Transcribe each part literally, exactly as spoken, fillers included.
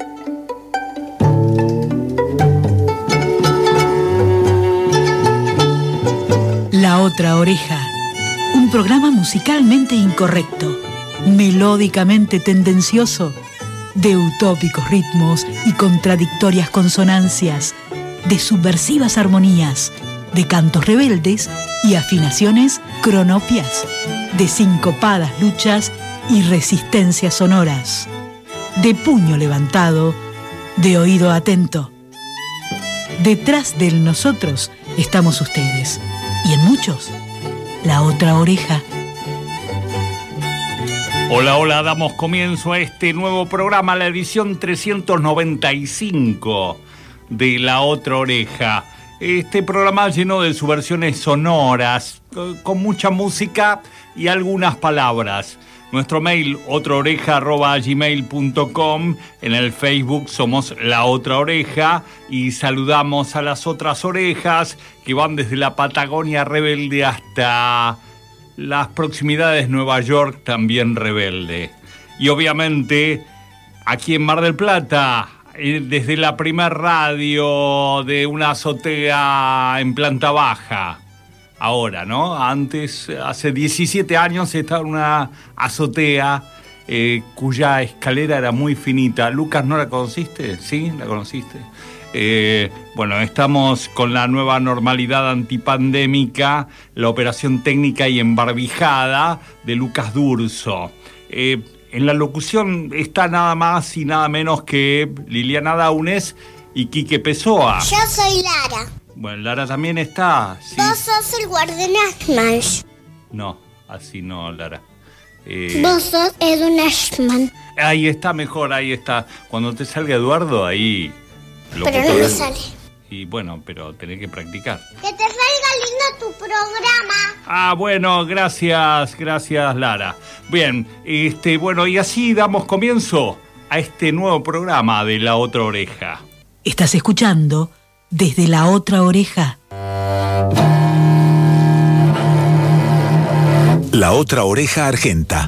La otra oreja, un programa musicalmente incorrecto, melódicamente tendencioso, de utópicos ritmos y contradictorias consonancias, de subversivas armonías, de cantos rebeldes y afinaciones cronopias, de sincopadas luchas y resistencias sonoras, de puño levantado, de oído atento. Detrás del nosotros estamos ustedes, y en muchos, la otra oreja. Hola, hola, damos comienzo a este nuevo programa, la edición trescientos noventa y cinco de La Otra Oreja. Este programa lleno de subversiones sonoras, con mucha música y algunas palabras. Nuestro mail, otraoreja arroba gmail punto com. En el Facebook somos La Otra Oreja y saludamos a las otras orejas que van desde la Patagonia rebelde hasta las proximidades de Nueva York, también rebelde. Y obviamente aquí en Mar del Plata, desde la primer radio de una azotea en planta baja. Ahora, ¿no? Antes, hace diecisiete años, estaba en una azotea eh, cuya escalera era muy finita. Lucas, ¿no la conociste? ¿Sí? ¿La conociste? Eh, bueno, estamos con la nueva normalidad antipandémica, la operación técnica y embarbijada de Lucas D'Urso. Eh, en la locución está nada más y nada menos que Liliana Daunes y Quique Pessoa. Yo soy Lara. Bueno, Lara también está. ¿Sí? Vos sos el guardián Ashman. No, así no, Lara. Eh... Vos sos Edwin Ashman. Ahí está mejor, ahí está. Cuando te salga Eduardo, ahí... Pero no me sale. Y bueno, pero tenés que practicar. Que te salga lindo tu programa. Ah, bueno, gracias, gracias, Lara. Bien, este, bueno, y así damos comienzo a este nuevo programa de La Otra Oreja. Estás escuchando Desde la Otra Oreja. La Otra Oreja Argenta.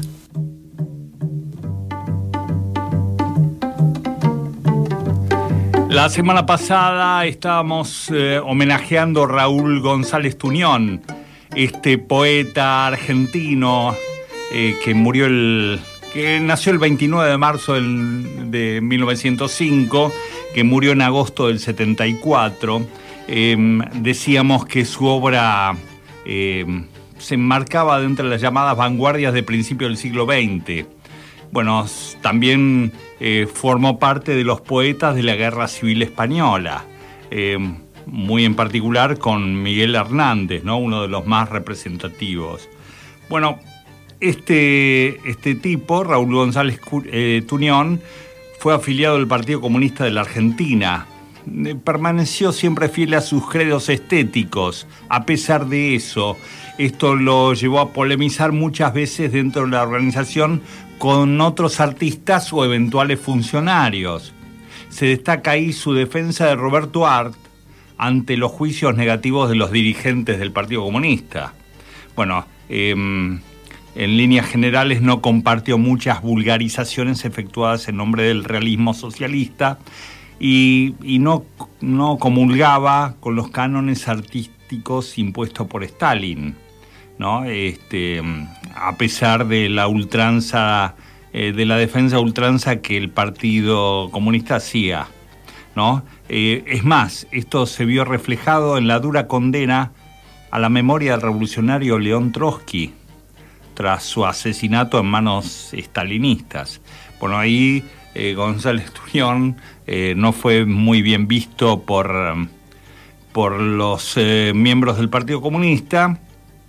La semana pasada estábamos eh, homenajeando a Raúl González Tuñón, este poeta argentino eh, que murió el... que nació el veintinueve de marzo del, de mil novecientos cinco, que murió en agosto del setenta y cuatro. Eh, decíamos que su obra eh, se enmarcaba dentro de las llamadas vanguardias de principios del siglo veinte. Bueno, también eh, formó parte de los poetas de la Guerra Civil Española, eh, muy en particular con Miguel Hernández, ¿no? Uno de los más representativos. Bueno, Este, este tipo, Raúl González eh, Tuñón, fue afiliado al Partido Comunista de la Argentina. Eh, permaneció siempre fiel a sus credos estéticos. A pesar de eso, esto lo llevó a polemizar muchas veces dentro de la organización con otros artistas o eventuales funcionarios. Se destaca ahí su defensa de Roberto Art ante los juicios negativos de los dirigentes del Partido Comunista. Bueno, eh, en líneas generales no compartió muchas vulgarizaciones efectuadas en nombre del realismo socialista y, y no, no comulgaba con los cánones artísticos impuestos por Stalin, ¿no? Este, a pesar de la ultranza, eh, de la defensa a ultranza que el Partido Comunista hacía, ¿no? Eh, es más, esto se vio reflejado en la dura condena a la memoria del revolucionario León Trotsky tras su asesinato en manos estalinistas. Bueno, ahí eh, González Tuñón eh, no fue muy bien visto por, por los eh, miembros del Partido Comunista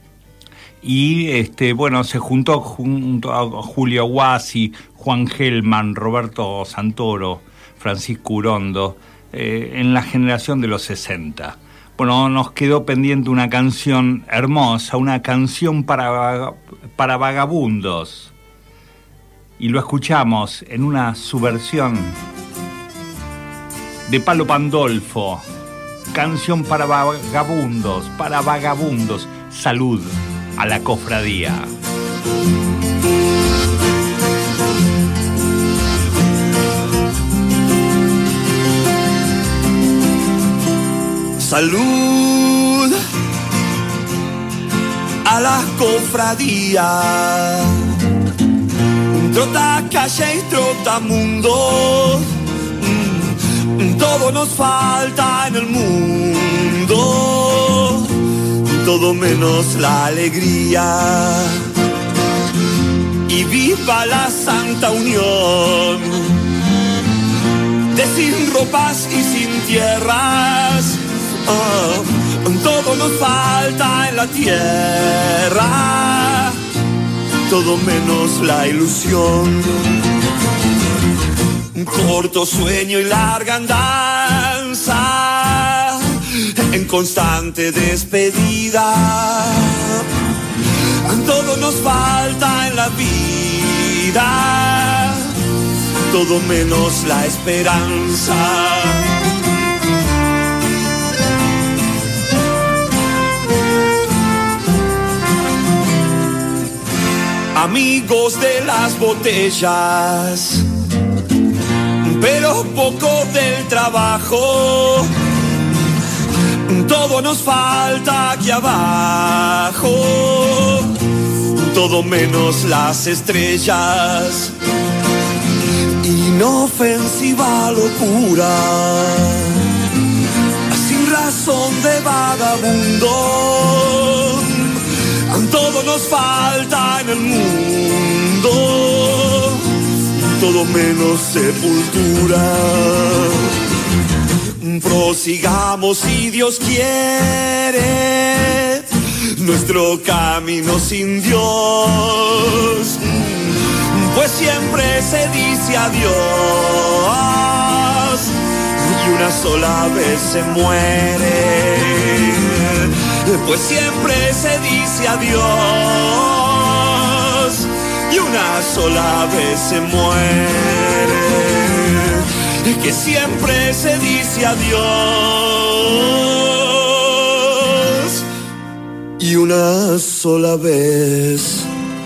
y este, bueno, se juntó junto a Julio Aguasi, Juan Gelman, Roberto Santoro, Francisco Urondo, eh, en la generación de los sesenta. Bueno, nos quedó pendiente una canción hermosa, una canción para, para vagabundos. Y lo escuchamos en una subversión de Palo Pandolfo. Canción para vagabundos, para vagabundos. Salud a la cofradía. Salud a la cofradía. Trota calle y trota mundo. Todo nos falta en el mundo, todo menos la alegría. Y viva la santa unión de sin ropas y sin tierras. Oh, todo nos falta en la tierra, todo menos la ilusión. Un corto sueño y larga andanza en constante despedida. Todo nos falta en la vida, todo menos la esperanza. Amigos de las botellas, pero poco del trabajo. Todo nos falta aquí abajo, todo menos las estrellas. Inofensiva locura, sin razón de vagabundo. Todo nos falta en el mundo, todo menos sepultura. Prosigamos si Dios quiere nuestro camino sin Dios, pues siempre se dice adiós y una sola vez se muere. Pues siempre se dice adiós y una sola vez se muere. Que siempre se dice adiós y una sola vez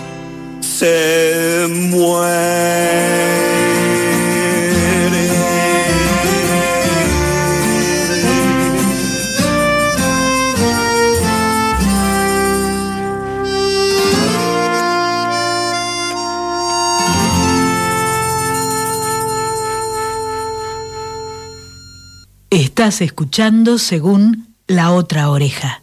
se muere. Estás escuchando Según la Otra Oreja.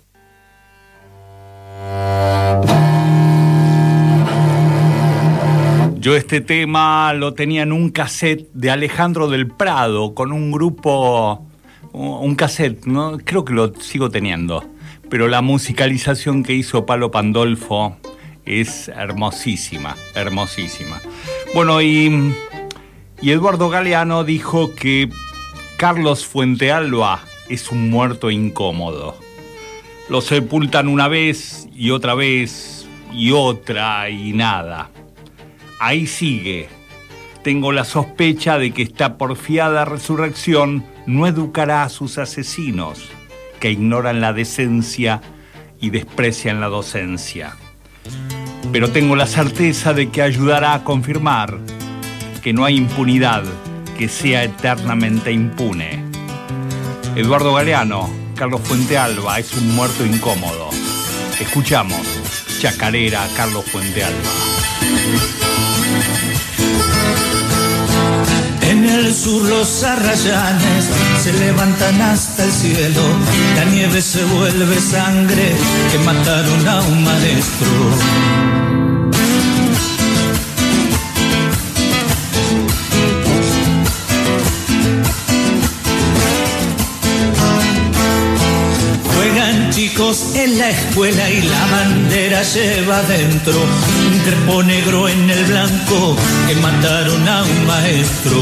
Yo este tema lo tenía en un cassette de Alejandro del Prado con un grupo, un cassette, ¿no? Creo que lo sigo teniendo, pero la musicalización que hizo Palo Pandolfo es hermosísima, hermosísima. Bueno, y, y Eduardo Galeano dijo que Carlos Fuentealba es un muerto incómodo. Lo sepultan una vez y otra vez y otra y nada. Ahí sigue. Tengo la sospecha de que esta porfiada resurrección no educará a sus asesinos, que ignoran la decencia y desprecian la docencia. Pero tengo la certeza de que ayudará a confirmar que no hay impunidad que sea eternamente impune. Eduardo Galeano, Carlos Fuentealba es un muerto incómodo. Escuchamos Chacarera, Carlos Fuentealba. En el sur los arrayanes se levantan hasta el cielo, la nieve se vuelve sangre que mataron a un maestro. Chicos en la escuela y la bandera lleva dentro un crepo negro en el blanco que mataron a un maestro.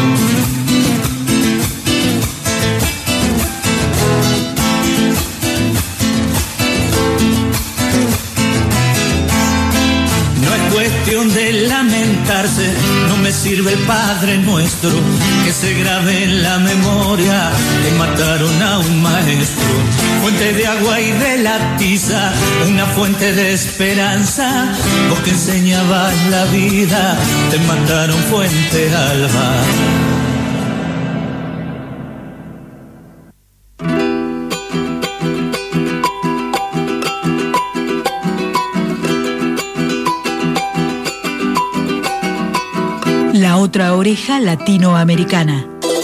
No es cuestión de lamentarse, no me sirve el Padre Nuestro, que se grabe en la memoria que mataron a un maestro. Fuente de agua y de la tiza, una fuente de esperanza, vos que enseñabas la vida, te mataron Fuentealba. otra oreja latinoamericana.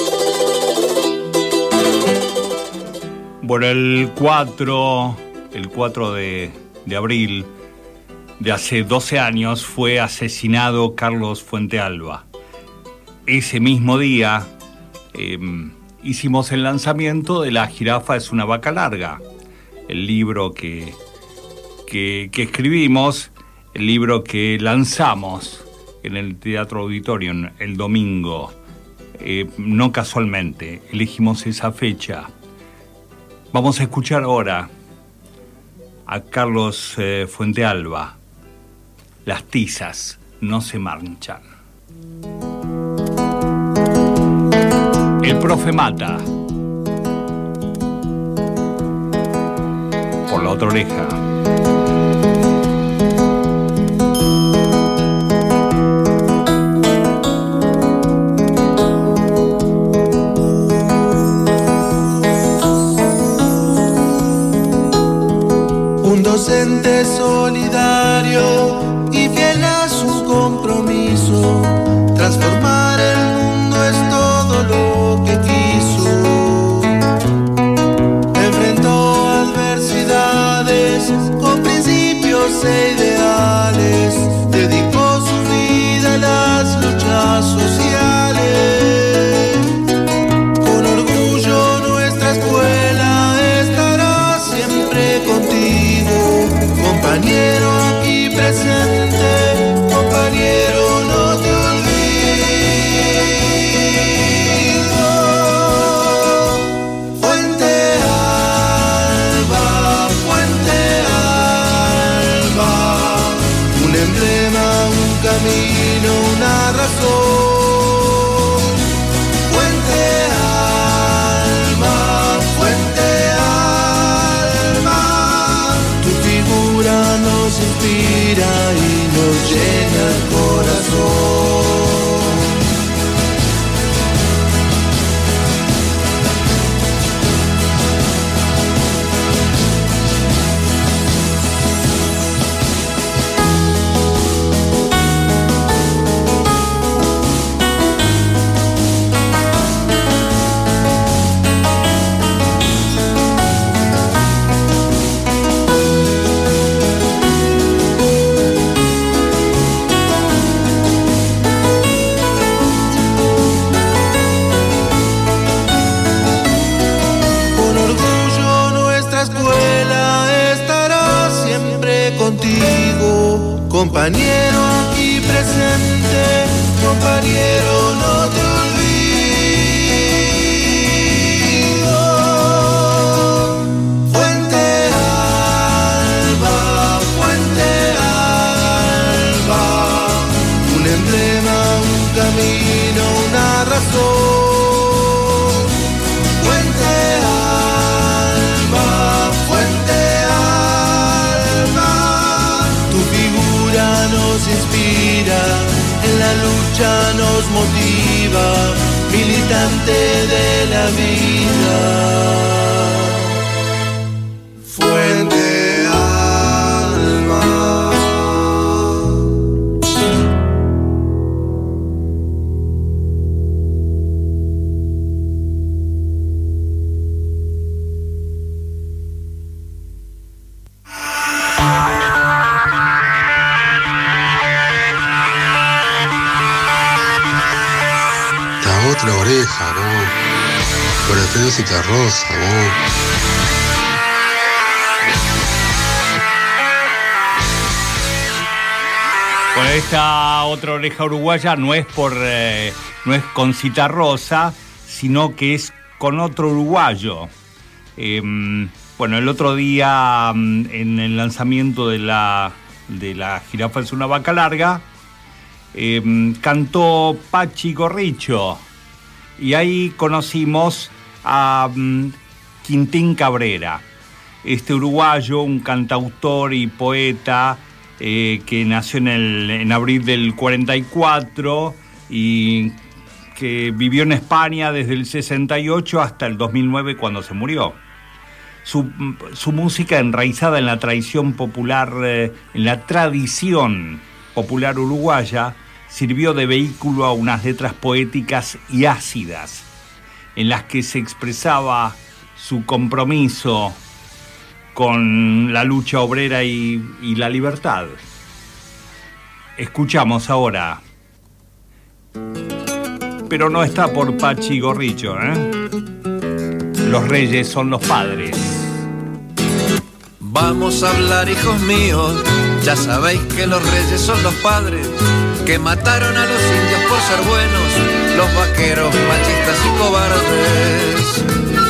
Bueno, el cuatro, el cuatro de, de abril de hace doce años fue asesinado Carlos Fuentealba. Ese mismo día eh, hicimos el lanzamiento de La jirafa es una vaca larga, el libro que, que, que escribimos, el libro que lanzamos en el Teatro Auditorium el domingo. Eh, no casualmente, elegimos esa fecha. Vamos a escuchar ahora a Carlos eh, Fuentealba. Las tizas no se manchan. El profe mata. Por la otra oreja. Un docente solidario y fiel a su compromiso, transformar el mundo es todo lo que quiso. Enfrentó adversidades con principios e ideales, dedicó su vida a las luchas sociales. Con orgullo nuestra escuela estará siempre contigo, compañero aquí presente, compañero no te olvido. Fuentealba, Fuentealba, un emblema, un camino, una razón. Fuentealba, Fuentealba, tu figura nos inspira y nos llena el corazón. Contigo, compañero aquí presente, compañero no te olvido. Fuentealba, Fuentealba, un emblema, un camino, una razón. Fuentealba, Fuentealba, nos inspira, en la lucha nos motiva, militante de la vida. Fuentealba. Otra oreja, ¿no? Por el Fénix Rosa, ¿no? Bueno, esta otra oreja uruguaya no es por eh, no es con Citarrosa, sino que es con otro uruguayo. Eh, bueno, el otro día en el lanzamiento de la de la jirafa es una vaca larga, eh, cantó Pachi Gorricho. Y ahí conocimos a um, Quintín Cabrera, este uruguayo, un cantautor y poeta eh, que nació en, el, en abril del cuarenta y cuatro y que vivió en España desde el sesenta y ocho hasta el dos mil nueve cuando se murió. Su, su música enraizada en la tradición popular, eh, en la tradición popular uruguaya, sirvió de vehículo a unas letras poéticas y ácidas, en las que se expresaba su compromiso con la lucha obrera y, y la libertad. Escuchamos ahora, pero no está por Pachi Gorricho, ¿eh? Los reyes son los padres. Vamos a hablar, hijos míos, ya sabéis que los reyes son los padres, que mataron a los indios por ser buenos, los vaqueros, machistas y cobardes.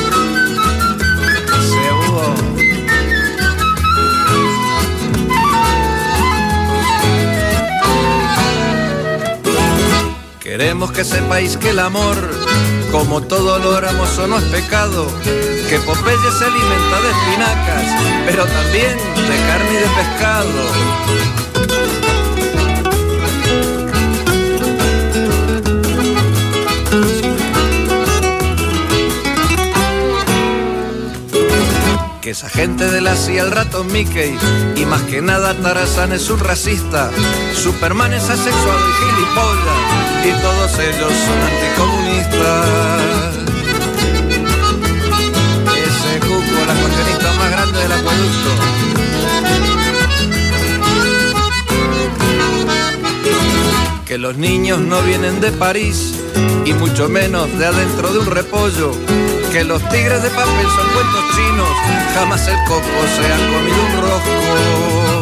Se hubo. Queremos que sepáis que el amor, como todo lo hermoso, no es pecado, que Popeye se alimenta de espinacas, pero también de carne y de pescado. Que esa gente de la C I A, el ratón Mickey, y más que nada Tarzán es un racista, Superman es asexuado y gilipollas, y todos ellos son anticomunistas. Ese cuco, la cuestionista más grande del acueducto. Que los niños no vienen de París, y mucho menos de adentro de un repollo. Que los tigres de papel son cuentos chinos, jamás el coco se ha comido un rosco.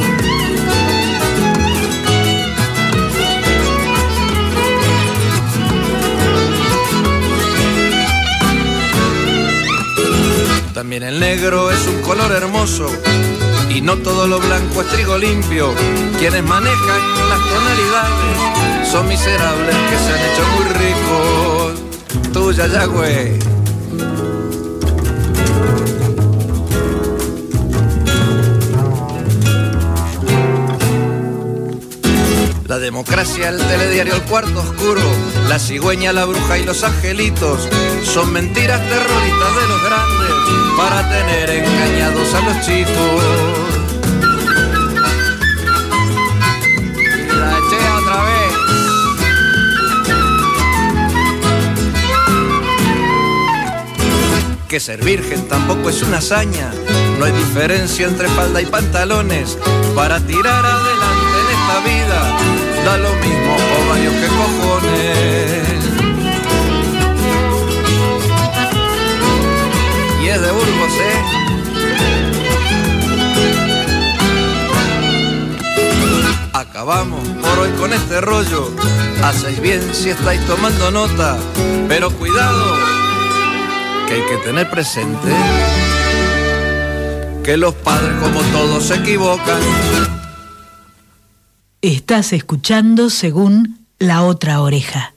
También el negro es un color hermoso, y no todo lo blanco es trigo limpio. Quienes manejan las tonalidades son miserables que se han hecho muy ricos. Tuya, ya, güey. La democracia, el telediario, el cuarto oscuro, la cigüeña, la bruja y los angelitos son mentiras terroristas de los grandes para tener engañados a los chicos. La eché otra vez. Que ser virgen tampoco es una hazaña, no hay diferencia entre falda y pantalones para tirar adelante en esta vida. Da lo mismo ovarios que cojones. Y es de Burgos, ¿eh? Acabamos por hoy con este rollo. Hacéis bien si estáis tomando nota, pero cuidado, que hay que tener presente que los padres, como todos, se equivocan. Estás escuchando Según la Otra Oreja.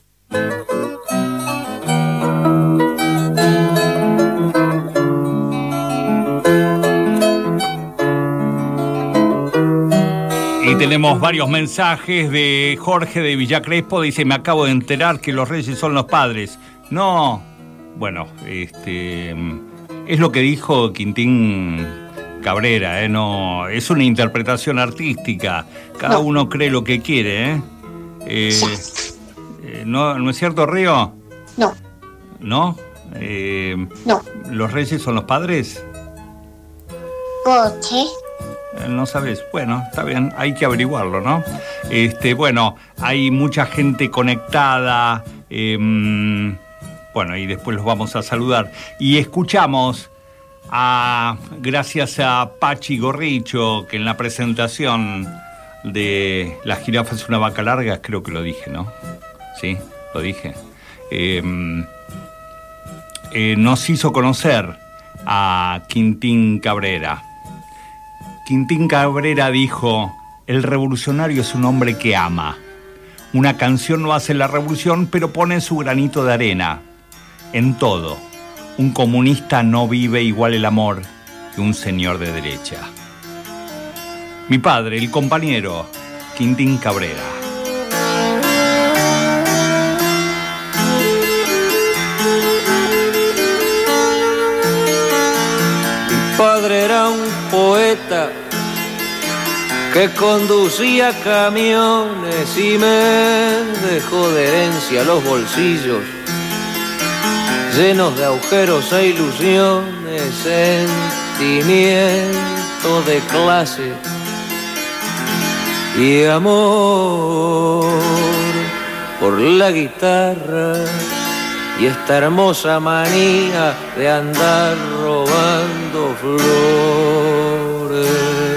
Y tenemos varios mensajes de Jorge de Villa Crespo. Dice, me acabo de enterar que los reyes son los padres. No, bueno, este es lo que dijo Quintín Cabrera, ¿eh? No, es una interpretación artística. Cada no. uno cree lo que quiere, ¿eh? eh, eh ¿no, ¿No es cierto, Río? No. ¿No? Eh, no. ¿Los reyes son los padres? ¿Por qué? Eh, no sabes. Bueno, está bien, hay que averiguarlo, ¿no? Este, bueno, hay mucha gente conectada. Eh, bueno, y después los vamos a saludar. Y escuchamos... A, gracias a Pachi Gorricho, que en la presentación de La jirafa es una vaca larga, creo que lo dije, ¿no? Sí, lo dije. Eh, eh, nos hizo conocer a Quintín Cabrera. Quintín Cabrera dijo, el revolucionario es un hombre que ama. Una canción no hace la revolución, pero pone su granito de arena en todo. Un comunista no vive igual el amor que un señor de derecha. Mi padre, el compañero, Quintín Cabrera. Mi padre era un poeta que conducía camiones y me dejó de herencia los bolsillos llenos de agujeros e ilusiones, sentimiento de clase y amor por la guitarra y esta hermosa manía de andar robando flores.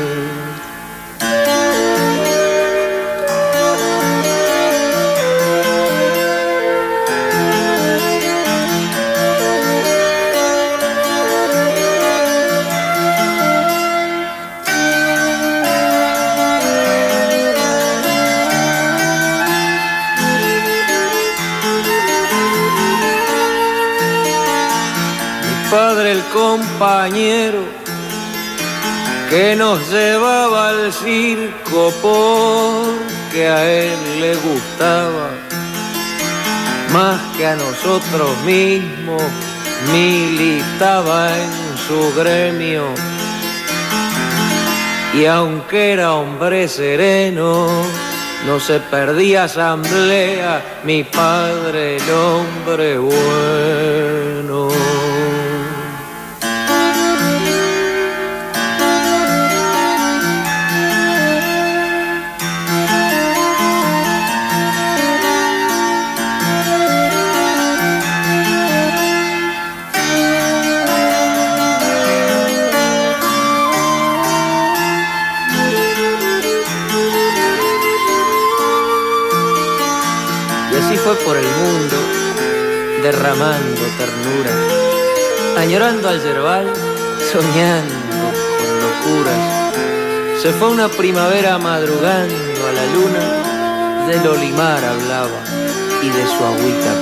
Padre, el compañero que nos llevaba al circo porque a él le gustaba más que a nosotros mismos, militaba en su gremio y aunque era hombre sereno no se perdía asamblea, mi padre el hombre bueno. Fue por el mundo derramando ternura, añorando al yerbal, soñando con locuras. Se fue una primavera madrugando a la luna, del olimar hablaba y de su agüita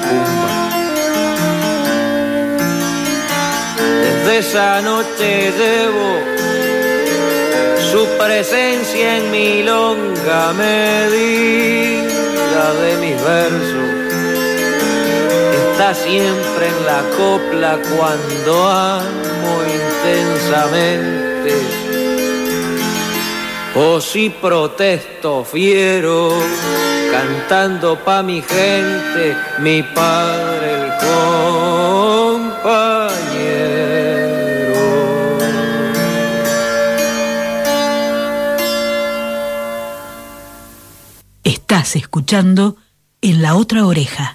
pumba. Desde esa noche llevo su presencia en mi longa medida de mis versos. Está siempre en la copla cuando amo intensamente. O si protesto fiero, cantando pa' mi gente, mi padre el compañero. Estás escuchando En la Otra Oreja.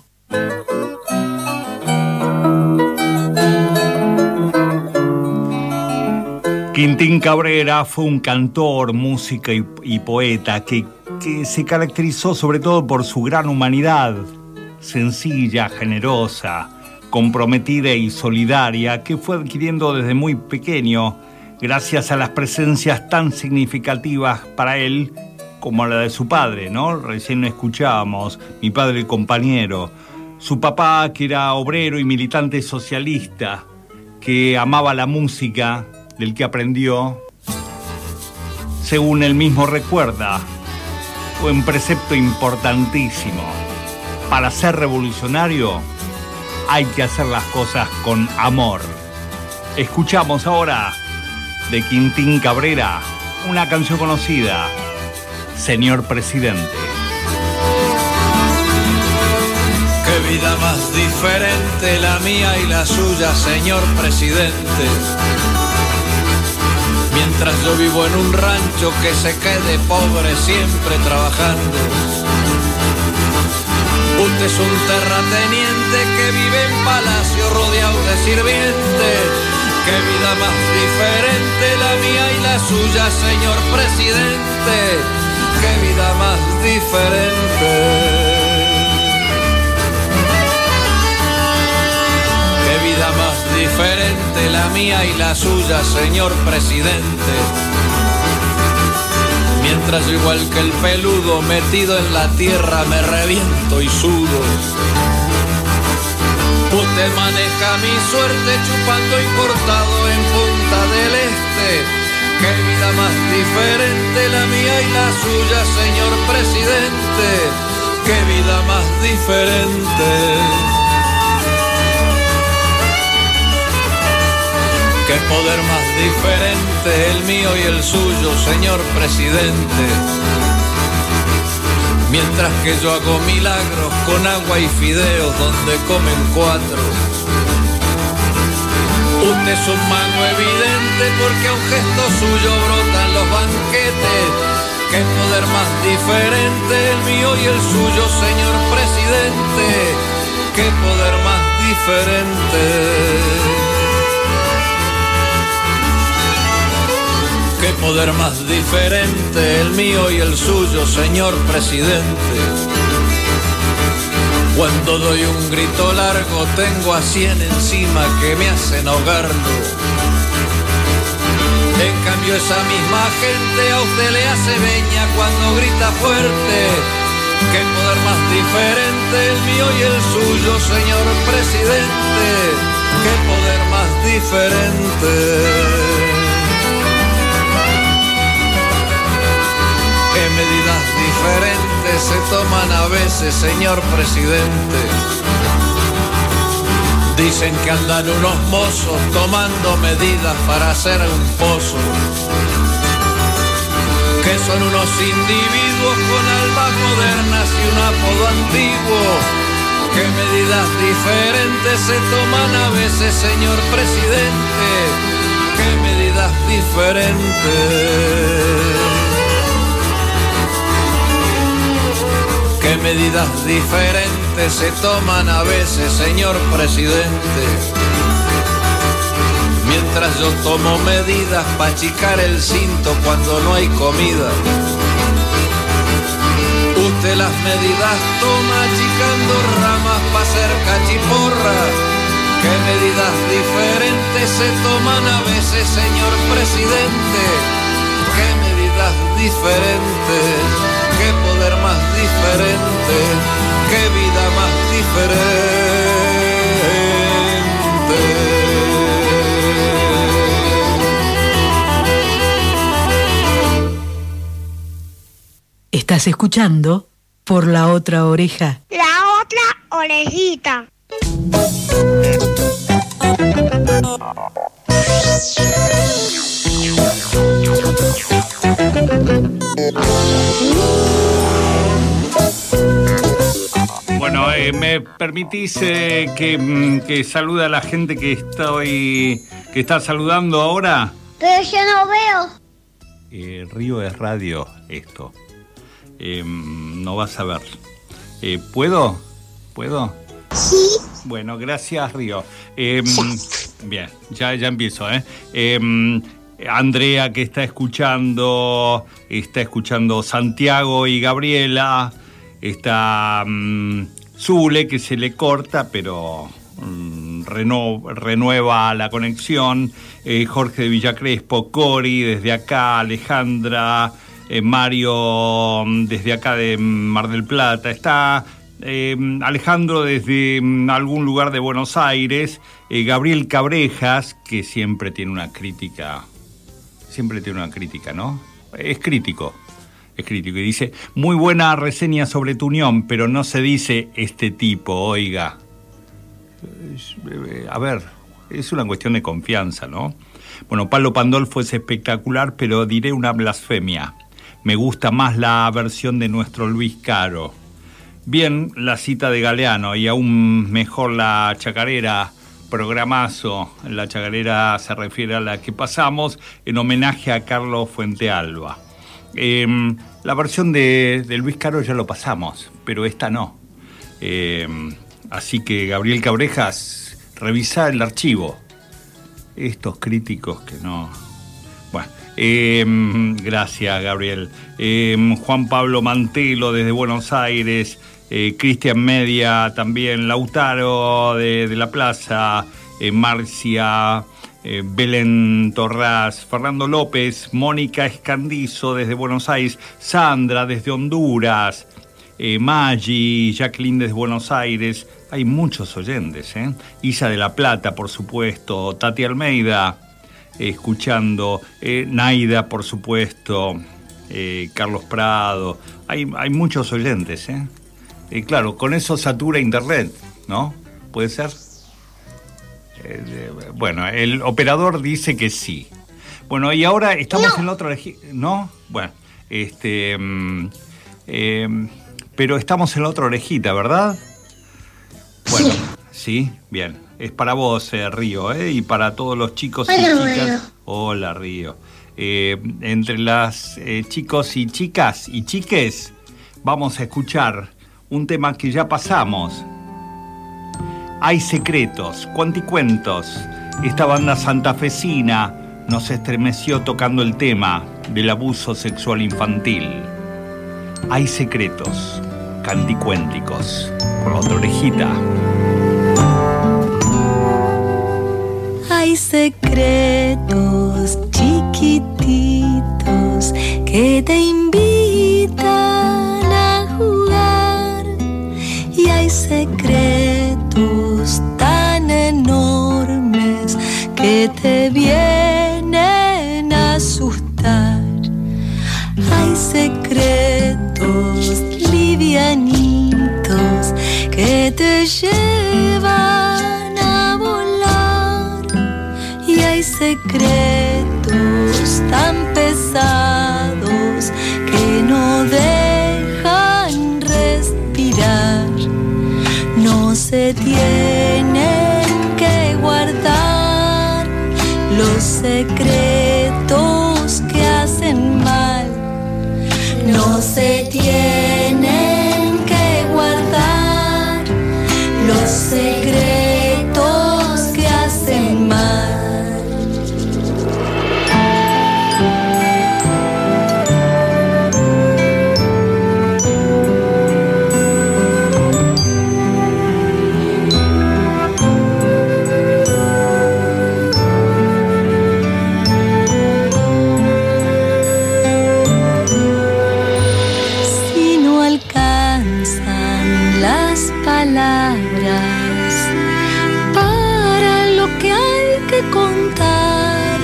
Quintín Cabrera fue un cantor, músico y, y poeta que, que se caracterizó sobre todo por su gran humanidad, sencilla, generosa, comprometida y solidaria, que fue adquiriendo desde muy pequeño gracias a las presencias tan significativas para él como la de su padre, ¿no? Recién escuchábamos, mi padre el compañero, su papá que era obrero y militante socialista, que amaba la música, del que aprendió, según él mismo recuerda, fue un precepto importantísimo. Para ser revolucionario hay que hacer las cosas con amor. Escuchamos ahora de Quintín Cabrera una canción conocida, Señor Presidente. Qué vida más diferente la mía y la suya, señor presidente. Mientras yo vivo en un rancho que se quede pobre siempre trabajando. Usted es un terrateniente que vive en palacio rodeado de sirvientes. Qué vida más diferente la mía y la suya, señor presidente. Qué vida más diferente. Qué vida más diferente la mía y la suya, señor presidente. Mientras yo igual que el peludo metido en la tierra me reviento y sudo. Usted maneja mi suerte chupando importado en Punta del Este. Qué vida más diferente la mía y la suya, señor presidente. Qué vida más diferente. Qué Qué poder más diferente, el mío y el suyo, señor presidente. Mientras que yo hago milagros con agua y fideos donde comen cuatro. Usted es un mago evidente porque a un gesto suyo brotan los banquetes. Qué poder más diferente, el mío y el suyo, señor presidente. Qué poder más diferente. Qué poder más diferente, el mío y el suyo, señor presidente. Cuando doy un grito largo tengo a cien encima que me hacen ahogarlo. En cambio esa misma gente a usted le hace veña cuando grita fuerte. Qué poder más diferente, el mío y el suyo, señor presidente. Qué poder más diferente. Qué medidas diferentes se toman a veces, señor presidente. Dicen que andan unos mozos tomando medidas para hacer un pozo. Que son unos individuos con albas modernas y un apodo antiguo. Qué medidas diferentes se toman a veces, señor presidente. Qué medidas diferentes. Qué medidas diferentes se toman a veces, señor presidente. Mientras yo tomo medidas para achicar el cinto cuando no hay comida. Usted las medidas toma achicando ramas para hacer cachiporra. Qué medidas diferentes se toman a veces, señor presidente. Qué medidas diferentes. Qué poder más diferente, qué vida más diferente. Estás escuchando Por la Otra Oreja. La otra orejita. Bueno, eh, ¿me permitís eh, que, que salude a la gente que estoy que está saludando ahora? Pero yo no veo. Eh, Río es radio esto. Eh, no vas a ver. Eh, ¿Puedo? ¿Puedo? Sí. Bueno, gracias, Río. Eh, bien, ya, ya empiezo, ¿eh? eh Andrea, que está escuchando, está escuchando Santiago y Gabriela, está um, Zule, que se le corta, pero um, reno, renueva la conexión, eh, Jorge de Villacrespo, Cori, desde acá, Alejandra, eh, Mario, desde acá de Mar del Plata, está eh, Alejandro desde um, algún lugar de Buenos Aires, eh, Gabriel Cabrejas, que siempre tiene una crítica... Siempre tiene una crítica, ¿no? Es crítico, es crítico. Y dice, muy buena reseña sobre tu unión, pero no se dice este tipo, oiga. A ver, es una cuestión de confianza, ¿no? Bueno, Pablo Pandolfo es espectacular, pero diré una blasfemia. Me gusta más la versión de nuestro Luis Caro. Bien, la cita de Galeano, y aún mejor la chacarera... Programazo, la chacarera se refiere a la que pasamos en homenaje a Carlos Fuentealba. Eh, la versión de, de Luis Caro ya lo pasamos, pero esta no. Eh, así que, Gabriel Cabrejas, revisá el archivo. Estos críticos que no... Bueno, eh, gracias, Gabriel. Eh, Juan Pablo Mantelo desde Buenos Aires... Eh, Cristian Media también, Lautaro de, de la Plaza, eh, Marcia, eh, Belén Torrás, Fernando López, Mónica Escandizo desde Buenos Aires, Sandra desde Honduras, eh, Maggi, Jacqueline desde Buenos Aires. Hay muchos oyentes, ¿eh? Isa de la Plata, por supuesto, Tati Almeida, eh, escuchando, eh, Naida, por supuesto, eh, Carlos Prado. Hay, hay muchos oyentes, ¿eh? Eh, claro, con eso satura internet, ¿no? ¿Puede ser? eh, bueno, el operador dice que sí. Bueno, y ahora estamos no. en la otra orejita, ¿no? Bueno, este... Eh, pero estamos en la otra orejita, ¿verdad? Bueno, sí, bien. Es para vos, eh, Río, ¿eh? Y para todos los chicos y Hola, chicas. Río. Hola, Río. Eh, entre las eh, chicos y chicas y chiques, vamos a escuchar un tema que ya pasamos. Hay secretos, cuanticuentos. Esta banda santafesina nos estremeció tocando el tema del abuso sexual infantil. Hay secretos, canticuénticos. Por la otra orejita. Hay secretos chiquititos que te invitan a jugar, y hay secretos tan enormes que te vienen a asustar. Hay secretos livianitos que te llevan a volar, y hay secretos tan pesados que no dejan respirar. No se tienen que guardar los secretos que hacen mal. No se tienen que guardar los secretos que hacen mal. Palabras para lo que hay que contar,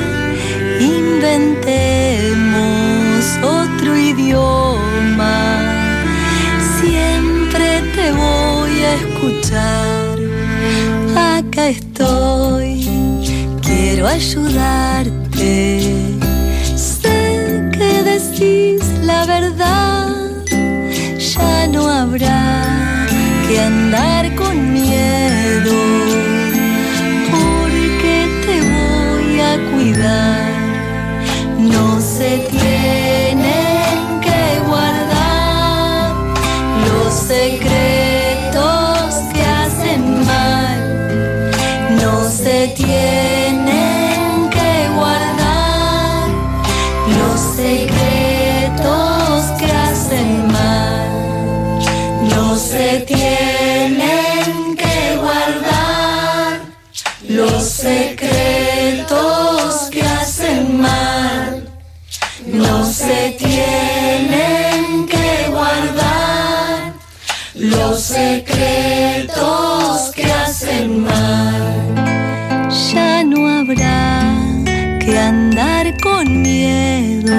inventemos otro idioma. Siempre te voy a escuchar. Acá estoy, quiero ayudarte. Sé que decís la verdad, ya no habrá que andar con miedo, porque te voy a cuidar. No se tienen que guardar los secretos que hacen mal. No se tienen que guardar los secretos que hacen mal. No se tienen que guardar los secretos que hacen mal. No se tienen que guardar los secretos que hacen mal. Ya no habrá que andar con miedo,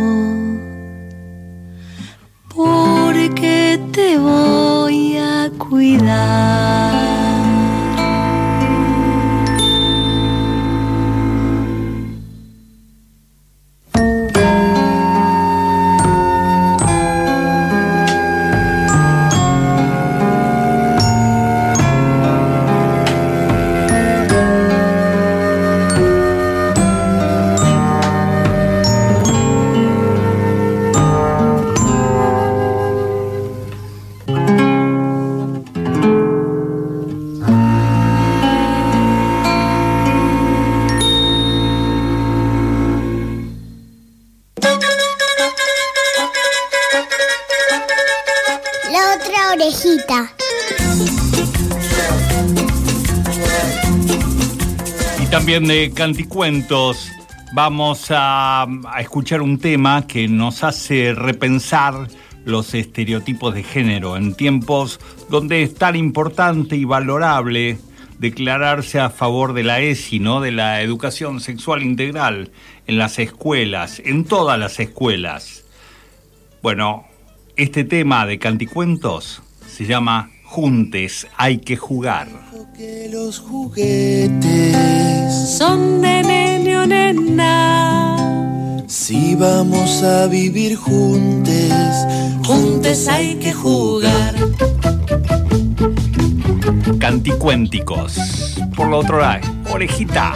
porque te voy a cuidar. Y también de Canticuentos vamos a, a escuchar un tema que nos hace repensar los estereotipos de género en tiempos donde es tan importante y valorable declararse a favor de la E S I, ¿no? De la educación sexual integral en las escuelas, en todas las escuelas. Bueno, este tema de Canticuentos se llama juntes hay que jugar. Que los juguetes son de nene o nena. Si vamos a vivir juntos, juntos hay que jugar. Canticuénticos. Por lo otro lado, Orejita.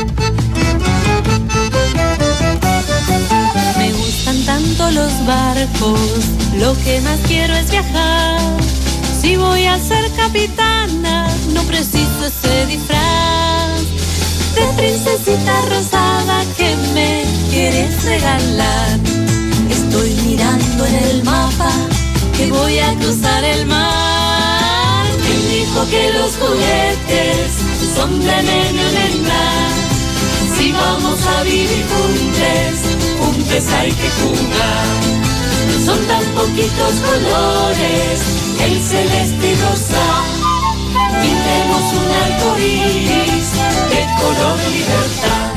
Me gustan tanto los barcos, lo que más quiero es viajar. Si voy a ser capitana, no preciso ese disfraz de princesita rosada que me quieres regalar. Estoy mirando en el mapa que voy a cruzar el mar. ¿Quién dijo que los juguetes son de nene o nena? Si vamos a vivir juntos, juntos hay que jugar. Son tan poquitos colores, el celeste y rosa. Pintemos un arco iris de color libertad.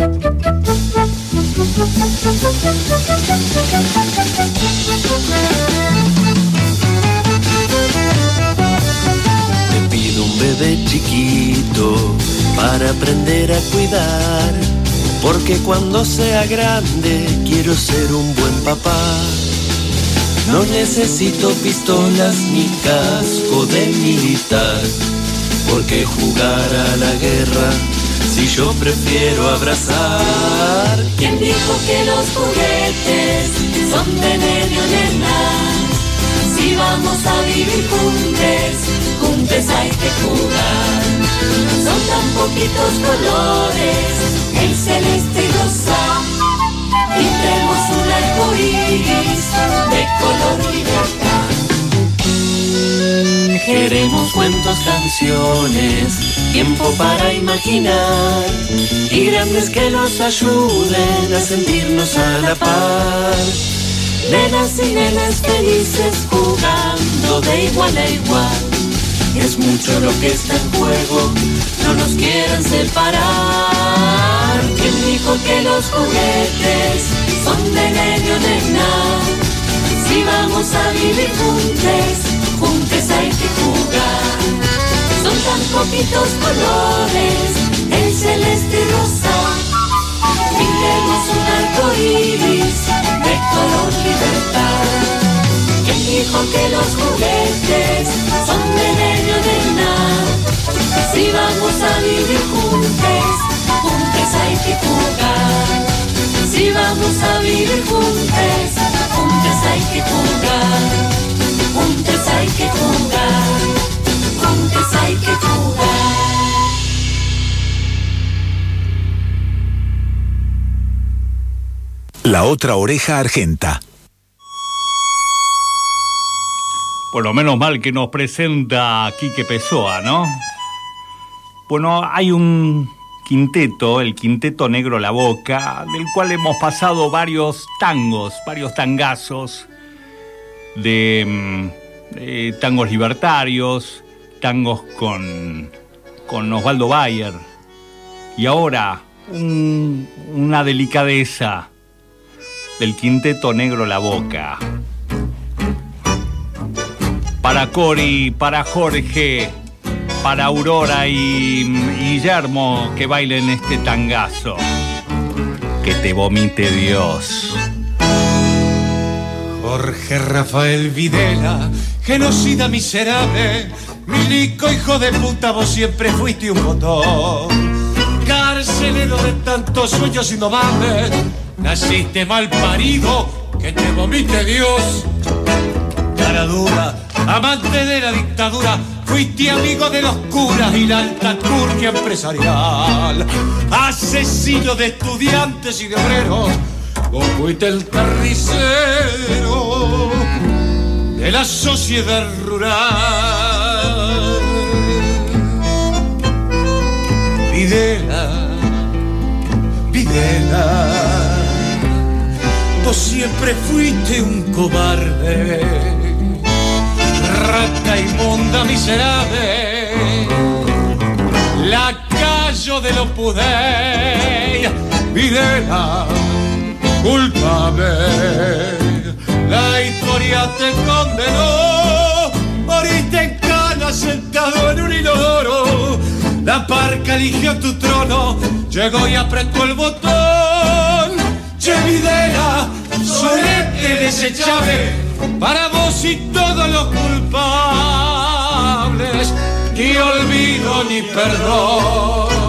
Te pido un bebé chiquito para aprender a cuidar, porque cuando sea grande quiero ser un buen papá. No necesito pistolas ni casco de militar, porque jugar a la guerra si yo prefiero abrazar. ¿Quién dijo que los juguetes son de nene o nena? Si vamos a vivir juntos, juntos hay que jugar. Son tan poquitos colores, el celeste y rosa. Pintemos un arco iris de color libertad. Queremos cuentos, canciones, tiempo para imaginar, y grandes que nos ayuden a sentirnos a la par. Nenas y nenas felices jugando de igual a igual. Es mucho lo que está en juego, no nos quieran separar. ¿Quién dijo que los juguetes son de nene o nena? Si vamos a vivir juntos, juntos hay que jugar. Son tan poquitos colores, el celeste y rosa. Pintemos un arco iris de color libertad. ¿Quién dijo que los juguetes son de nene o nena? Si vamos a vivir juntos, juntos hay que jugar. Si vamos a vivir juntos, juntos hay que jugar. Juntos hay que jugar. Juntos hay que jugar. La otra oreja argenta. Por lo menos mal que nos presenta Quique Pessoa, ¿no? Bueno, hay un quinteto, el Quinteto Negro La Boca, del cual hemos pasado varios tangos, varios tangazos de, de tangos libertarios, tangos con, con Osvaldo Bayer. Y ahora, un, una delicadeza del Quinteto Negro La Boca. Para Cori, para Jorge, para Aurora y, y Guillermo que bailen este tangazo. Que te vomite Dios. Jorge Rafael Videla, genocida miserable, milico hijo de puta, vos siempre fuiste un botón. Carcelero de tantos sueños indomables, naciste mal parido, que te vomite Dios. Cara dura, amante de la dictadura, fuiste amigo de los curas y la alta curnia empresarial. Asesino de estudiantes y de obreros, vos fuiste el carnicero de la sociedad rural. Videla, Videla, vos siempre fuiste un cobarde, rata inmunda miserable, lacayo de los Pudey. Videla, culpable, la historia te condenó, moriste en casa Videla sentado en un inodoro, la parca eligió tu trono, llegó y apretó el botón. Che Videla, solete desechable, para vos y todos los culpables, ni olvido ni perdón.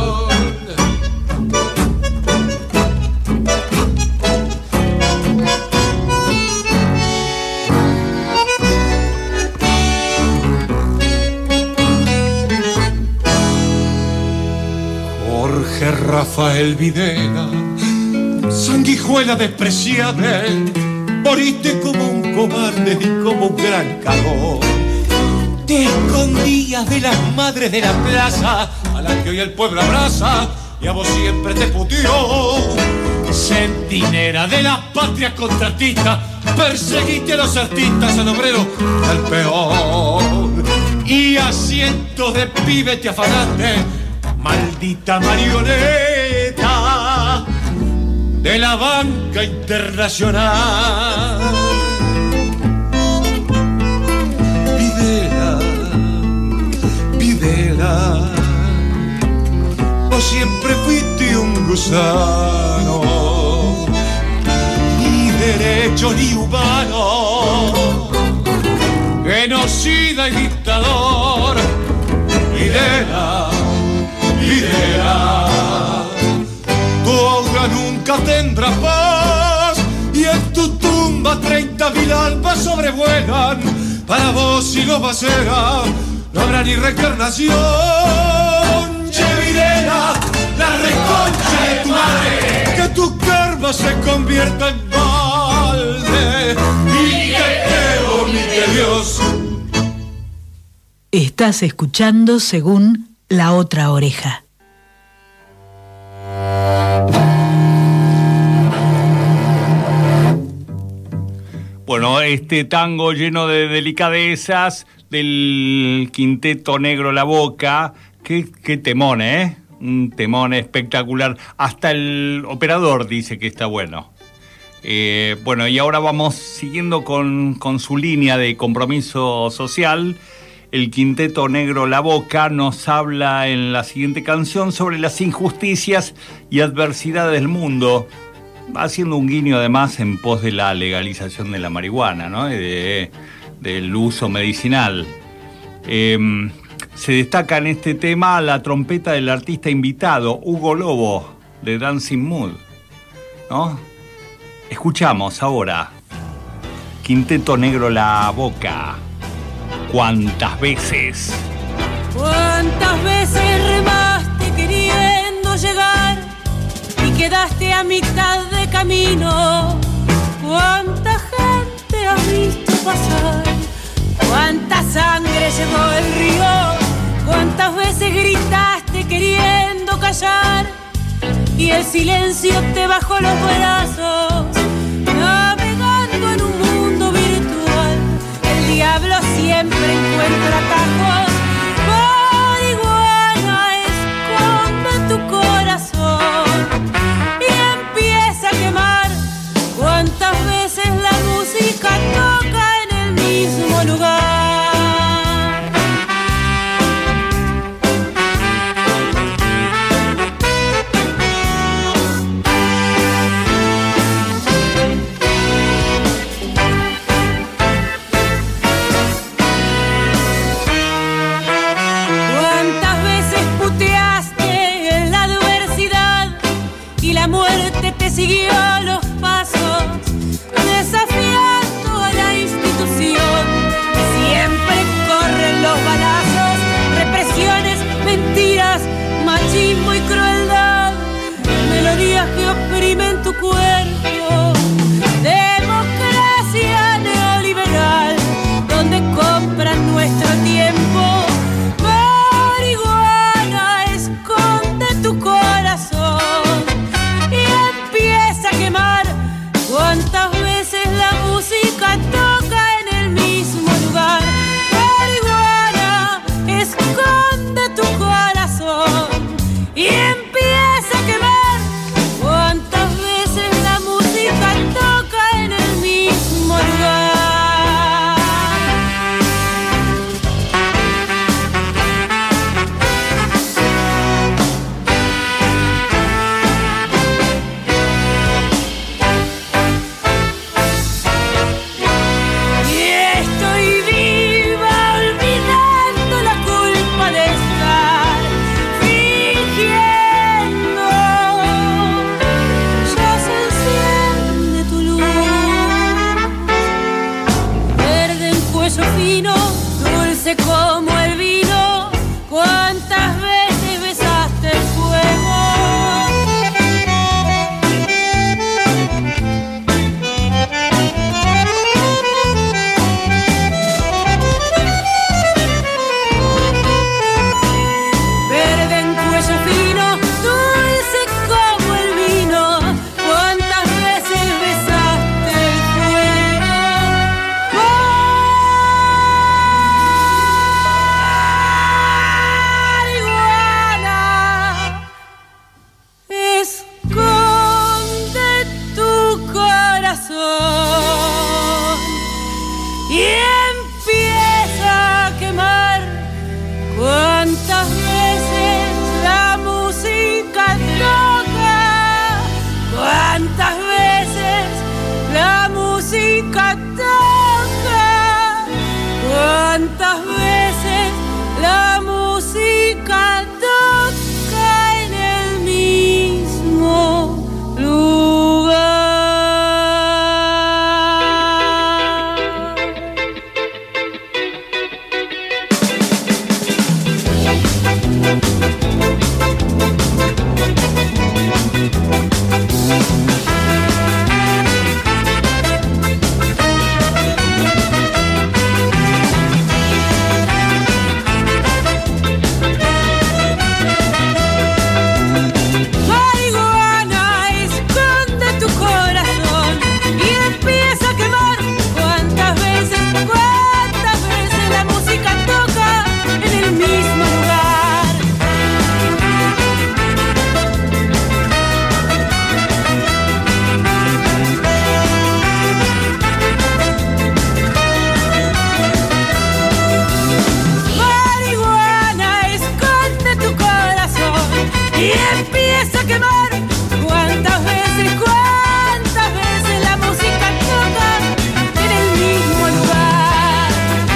Jorge Rafael Videla, sanguijuela despreciable, moriste como un cobarde y como un gran cagón. Te escondías de las madres de la plaza, a las que hoy el pueblo abraza, y a vos siempre te puteó. Centinela de la patria contratista, perseguiste a los artistas, al obrero, al peón. Y a cientos de pibes te afanaste, maldita marioneta de la banca internacional. Videla, Videla, vos siempre fuiste un gusano, ni derecho ni humano, genocida y dictador. Videla, Videla, tu obra nunca tendrá paz, y en tu tumba treinta mil almas sobrevuelan. Para vos y los Basera no habrá ni reencarnación. Che Videla, la reconcha de tu madre, que tu karma se convierta en balde, y que te vomite Dios. Estás escuchando Según La Otra Oreja. Bueno, este tango lleno de delicadezas del Quinteto Negro La Boca, qué, qué temón, ¿eh? Un temón espectacular. Hasta el operador dice que está bueno. Eh, bueno, y ahora vamos siguiendo con, con su línea de compromiso social. El Quinteto Negro La Boca nos habla en la siguiente canción sobre las injusticias y adversidades del mundo, haciendo un guiño además en pos de la legalización de la marihuana, ¿no? de, del uso medicinal. Eh, se destaca en este tema la trompeta del artista invitado, Hugo Lobo, de Dancing Mood, ¿no? Escuchamos ahora Quinteto Negro La Boca. ¿Cuántas veces? ¿Cuántas veces remaste queriendo llegar y quedaste a mitad de camino? ¿Cuánta gente has visto pasar? ¿Cuánta sangre llevó el río? ¿Cuántas veces gritaste queriendo callar y el silencio te bajó los brazos? Navegando en un mundo virtual, el diablo siempre encuentra atajos. Marihuana, esconde tu corazón y empieza a quemar. ¿Cuántas veces la música toca en el mismo lugar? Siguió los pasos, desafiando a la institución. Siempre corren los balazos, represiones, mentiras, machismo y crueldad, melodías que oprimen tu cuerpo. Democracia neoliberal, donde compran nuestro tiempo. Marihuana, esconde tu corazón. ¿Cuántas veces la música toca en el mismo lugar? Marihuana, esconde tu corazón y empieza a quemar. ¿Cuántas veces la música toca en el mismo lugar? empieza a quemar. Cuántas veces, cuántas veces la música toca en el mismo lugar.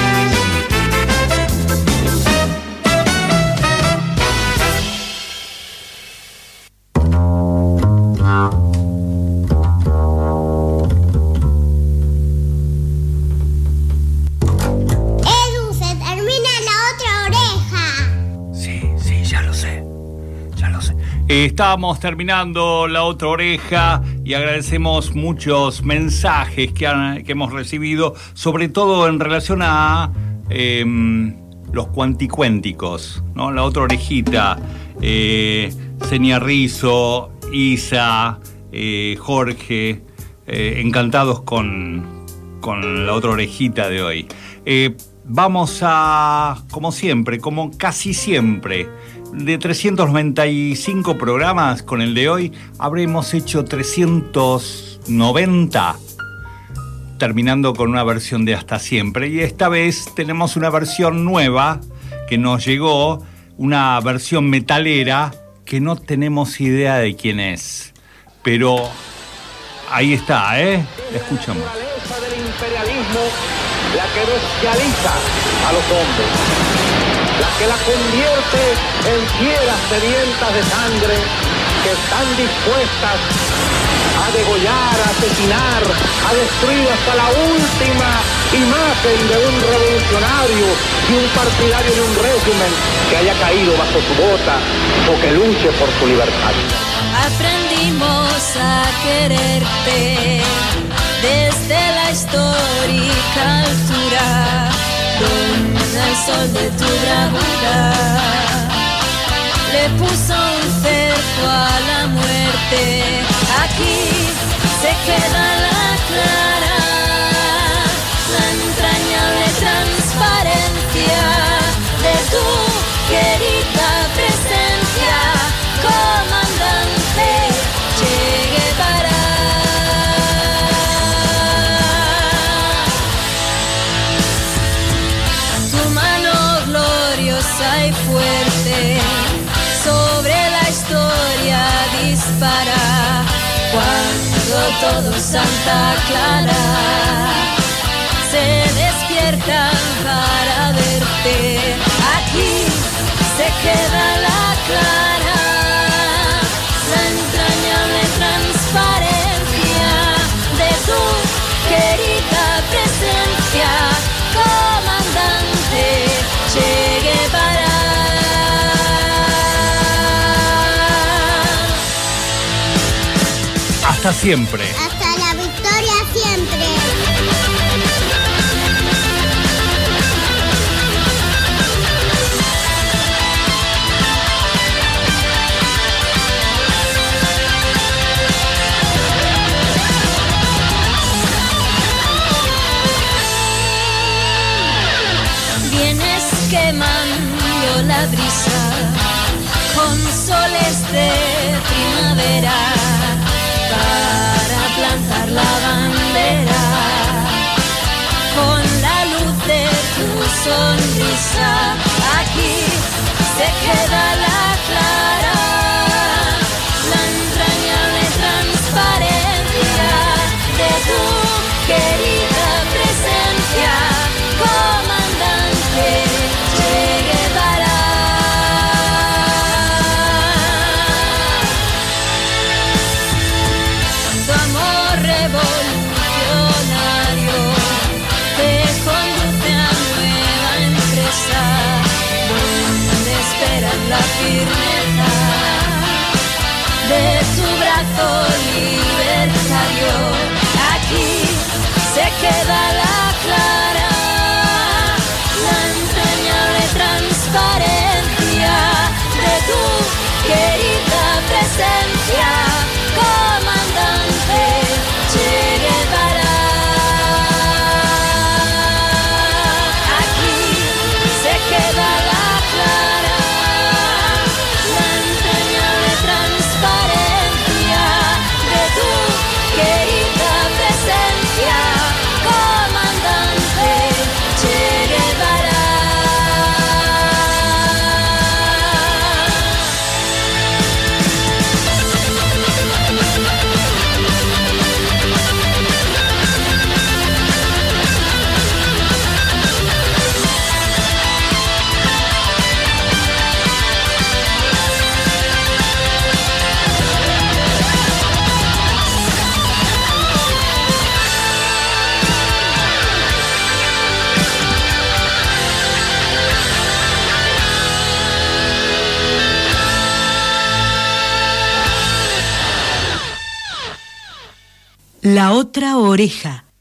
Edu, se termina la otra oreja. Sí, sí, ya lo sé. Ya lo sé. Eh, estábamos terminando la otra oreja y agradecemos muchos mensajes que, han- que hemos recibido, sobre todo en relación a eh, los cuanticuénticos, ¿no? La otra orejita, eh, Senia Rizzo, Isa, eh, Jorge, eh, encantados con, con la otra orejita de hoy. Eh, vamos a, como siempre, como casi siempre, de trescientos noventa y cinco programas, con el de hoy habremos hecho trescientos noventa, terminando con una versión de Hasta Siempre. Y esta vez tenemos una versión nueva que nos llegó, una versión metalera que no tenemos idea de quién es, pero ahí está, ¿eh? Escuchamos. La naturaleza del imperialismo, la que bestializa a los hombres, la que la convierte en fieras sedientas de sangre que están dispuestas a degollar, a asesinar, a destruir hasta la última imagen de un revolucionario y un partidario de un régimen que haya caído bajo su bota o que luche por su libertad. Aprendimos a quererte desde la histórica altura donde el sol de tu bravura le puso un cerco a la muerte. Aquí se queda la clara, la entrañable transparencia de tu querida presencia, comandante Che Guevara. Tu mano gloriosa y fuerte sobre la historia dispara cuando todo Santa Clara se despiertan para verte. Aquí se queda la clara, la entrañable transparencia de tu querida presencia, comandante Che Guevara. Hasta siempre. Hasta la victoria siempre. Vienes quemando la brisa con soles de primavera para plantar la bandera con la luz de tu sonrisa. Aquí se queda la clara, la entrañable transparencia de tu querida presencia, comandante Che Guevara. Tu amor revolucionario te conduce a nueva empresa donde esperan la firmeza de tu brazo libertario. Aquí se queda la clara, la entrañable transparencia de tu querida presencia, comandante Che Guevara. Aquí se queda la clara, la entrañable transparencia La otra oreja.